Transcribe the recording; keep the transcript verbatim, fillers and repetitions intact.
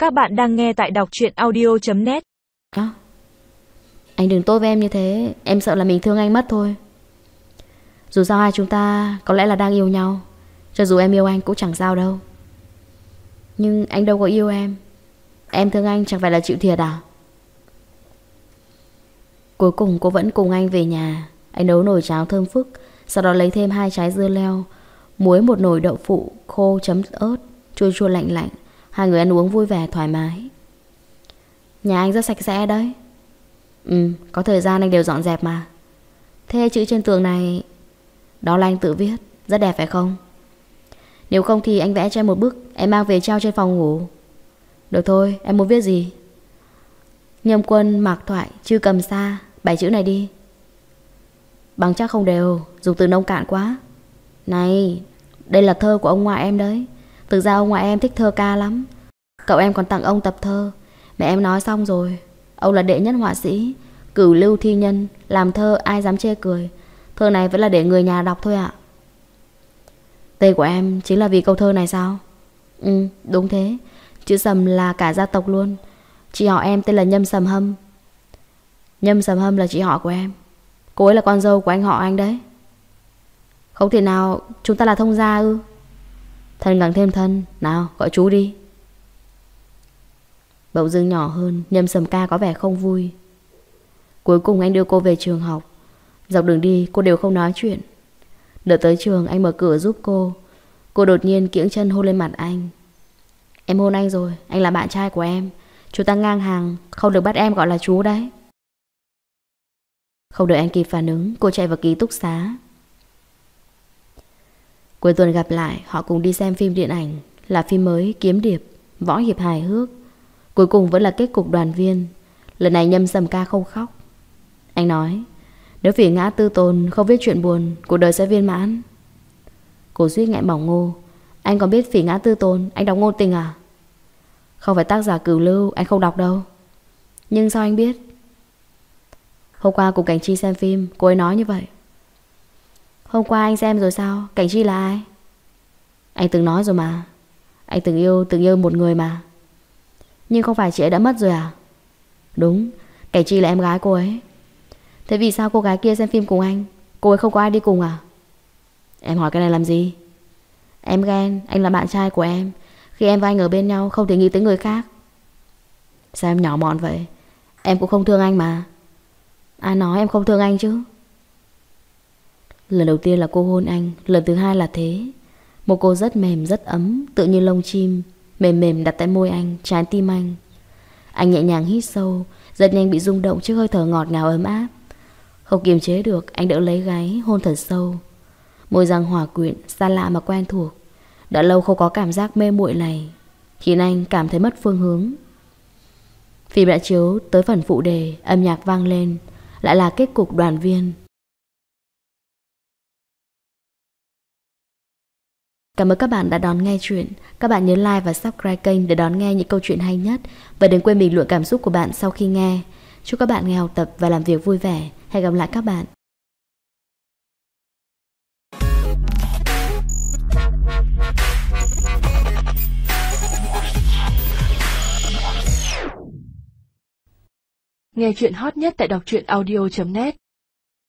Các bạn đang nghe tại đọc truyện audio chấm net. Đó. Anh đừng tốt với em như thế. Em sợ là mình thương anh mất thôi. Dù sao hai chúng ta có lẽ là đang yêu nhau. Cho dù em yêu anh cũng chẳng sao đâu. Nhưng anh đâu có yêu em. Em thương anh chẳng phải là chịu thiệt à? Cuối cùng cô vẫn cùng anh về nhà. Anh nấu nồi cháo thơm phức, sau đó lấy thêm hai trái dưa leo, muối một nồi đậu phụ khô chấm ớt, chua chua lạnh lạnh. Hai người ăn uống vui vẻ thoải mái. Nhà anh rất sạch sẽ đấy. Ừ, có thời gian anh đều dọn dẹp mà. Thế chữ trên tường này, đó là anh tự viết, rất đẹp phải không? Nếu không thì anh vẽ cho em một bức, em mang về treo trên phòng ngủ. Được thôi, em muốn viết gì? Nhâm Quân Mạc Thoại Chư Cầm Sa, bảy chữ này đi. Bằng chắc không đều, dùng từ nông cạn quá. Này, đây là thơ của ông ngoại em đấy. Thực ra ông ngoại em thích thơ ca lắm. Cậu em còn tặng ông tập thơ. Mẹ em nói xong rồi. Ông là đệ nhất họa sĩ, cửu lưu thi nhân, làm thơ ai dám chê cười. Thơ này vẫn là để người nhà đọc thôi ạ. Tên của em chính là vì câu thơ này sao? Ừ, đúng thế. Chữ Sầm là cả gia tộc luôn. Chị họ em tên là Nhâm Sầm Hâm. Nhâm Sầm Hâm là chị họ của em. Cô ấy là con dâu của anh họ anh đấy. Không thể nào chúng ta là thông gia ư? Thân càng thêm thân. Nào gọi chú đi. Bỗng dưng nhỏ hơn, Nhâm Sầm ca có vẻ không vui. Cuối cùng anh đưa cô về trường học. Dọc đường đi cô đều không nói chuyện. Đợi tới trường anh mở cửa giúp cô. Cô đột nhiên kiễng chân hôn lên mặt anh. Em hôn anh rồi, anh là bạn trai của em. Chúng ta ngang hàng, không được bắt em gọi là chú đấy. Không đợi anh kịp phản ứng, cô chạy vào ký túc xá. Cuối tuần gặp lại, họ cùng đi xem phim điện ảnh. Là phim mới Kiếm Điệp, võ hiệp hài hước. Cuối cùng vẫn là kết cục đoàn viên. Lần này Nhâm Sầm ca không khóc. Anh nói, nếu Phỉ Ngã Tư Tồn không viết chuyện buồn, cuộc đời sẽ viên mãn. Cô suýt nghẹn bỏng ngô. Anh còn biết Phỉ Ngã Tư Tồn, anh đọc ngôn tình à? Không phải tác giả cửu lưu, anh không đọc đâu. Nhưng sao anh biết? Hôm qua cùng Cảnh Chi xem phim, cô ấy nói như vậy. Hôm qua anh xem rồi sao? Cảnh Chi là ai? Anh từng nói rồi mà. Anh từng yêu, từng yêu một người mà. Nhưng không phải chị ấy đã mất rồi à? Đúng, Cảnh Chi là em gái cô ấy. Thế vì sao cô gái kia xem phim cùng anh? Cô ấy không có ai đi cùng à? Em hỏi cái này làm gì? Em ghen, anh là bạn trai của em. Khi em và anh ở bên nhau không thể nghĩ tới người khác. Sao em nhỏ mọn vậy? Em cũng không thương anh mà. Ai nói em không thương anh chứ? Lần đầu tiên là cô hôn anh, lần thứ hai là thế. Một cô rất mềm, rất ấm, tựa như lông chim, mềm mềm đặt tại môi anh, trái tim anh. Anh nhẹ nhàng hít sâu, rất nhanh bị rung động trước hơi thở ngọt ngào ấm áp. Không kiềm chế được, anh đỡ lấy gáy, hôn thật sâu. Môi răng hòa quyện, xa lạ mà quen thuộc. Đã lâu không có cảm giác mê muội này, khiến anh cảm thấy mất phương hướng. Phim đã chiếu tới phần phụ đề, âm nhạc vang lên. Lại là kết cục đoàn viên. Cảm ơn các bạn đã đón nghe chuyện. Các bạn nhớ like và subscribe kênh để đón nghe những câu chuyện hay nhất. Và đừng quên bình luận cảm xúc của bạn sau khi nghe. Chúc các bạn nghe học tập và làm việc vui vẻ. Hẹn gặp lại các bạn. Nghe chuyện hot nhất tại đọc truyện audio chấm net.